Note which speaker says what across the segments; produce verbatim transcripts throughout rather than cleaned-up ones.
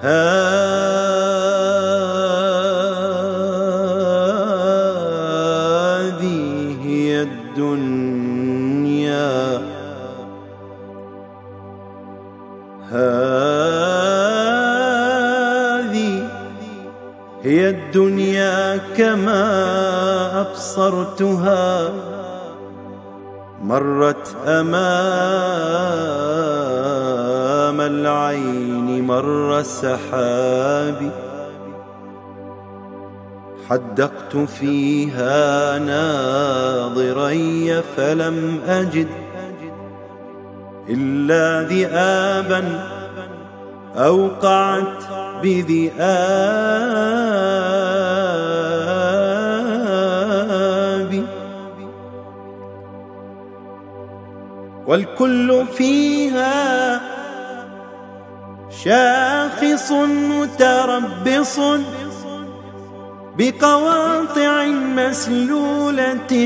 Speaker 1: هذه هي الدنيا، هذه هي الدنيا كما أبصرتها، مرت أمام العين مر سحابي، حدقت فيها ناظري فلم أجد إلا ذئابا أوقعت بذئابي، والكل فيها شاخص متربص بقواطع مسلولة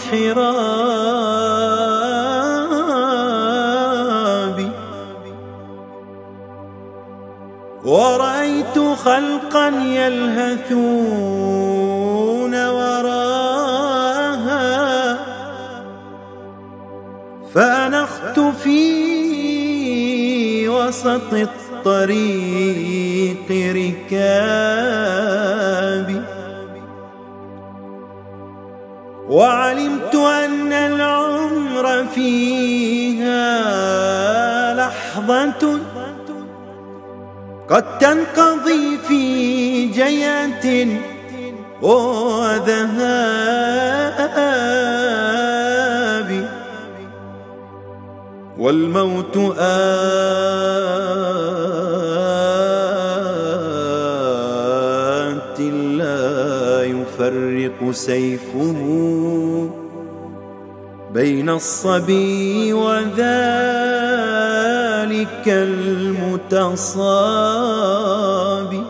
Speaker 1: وحراب، ورأيت خلقا يلهثون وراها، فأنخت في وسط الطريق ركابي، وعلمت أن العمر فيها لحظة قد تنقضي في جية وذهاب، والموت آت لا يفرق سيفه بين الصبي وذلك المتصاب،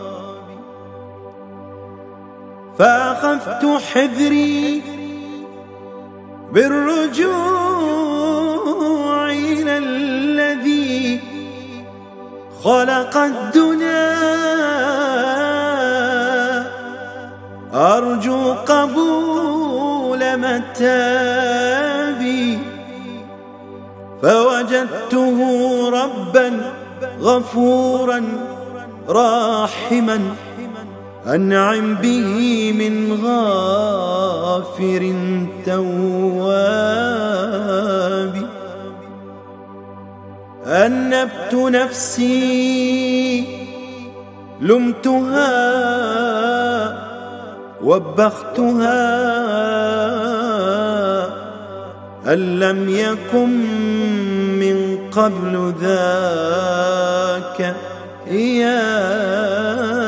Speaker 1: فأخذت حذري بالرجوع إلى الذي خلق الدنا، أرجو قبول متابي، فوجدته ربا غفورا راحما أنعم به من غافر تواب، أنبت نفسي لمتها وبختها، أن لم يكن من قبل ذاك إياه.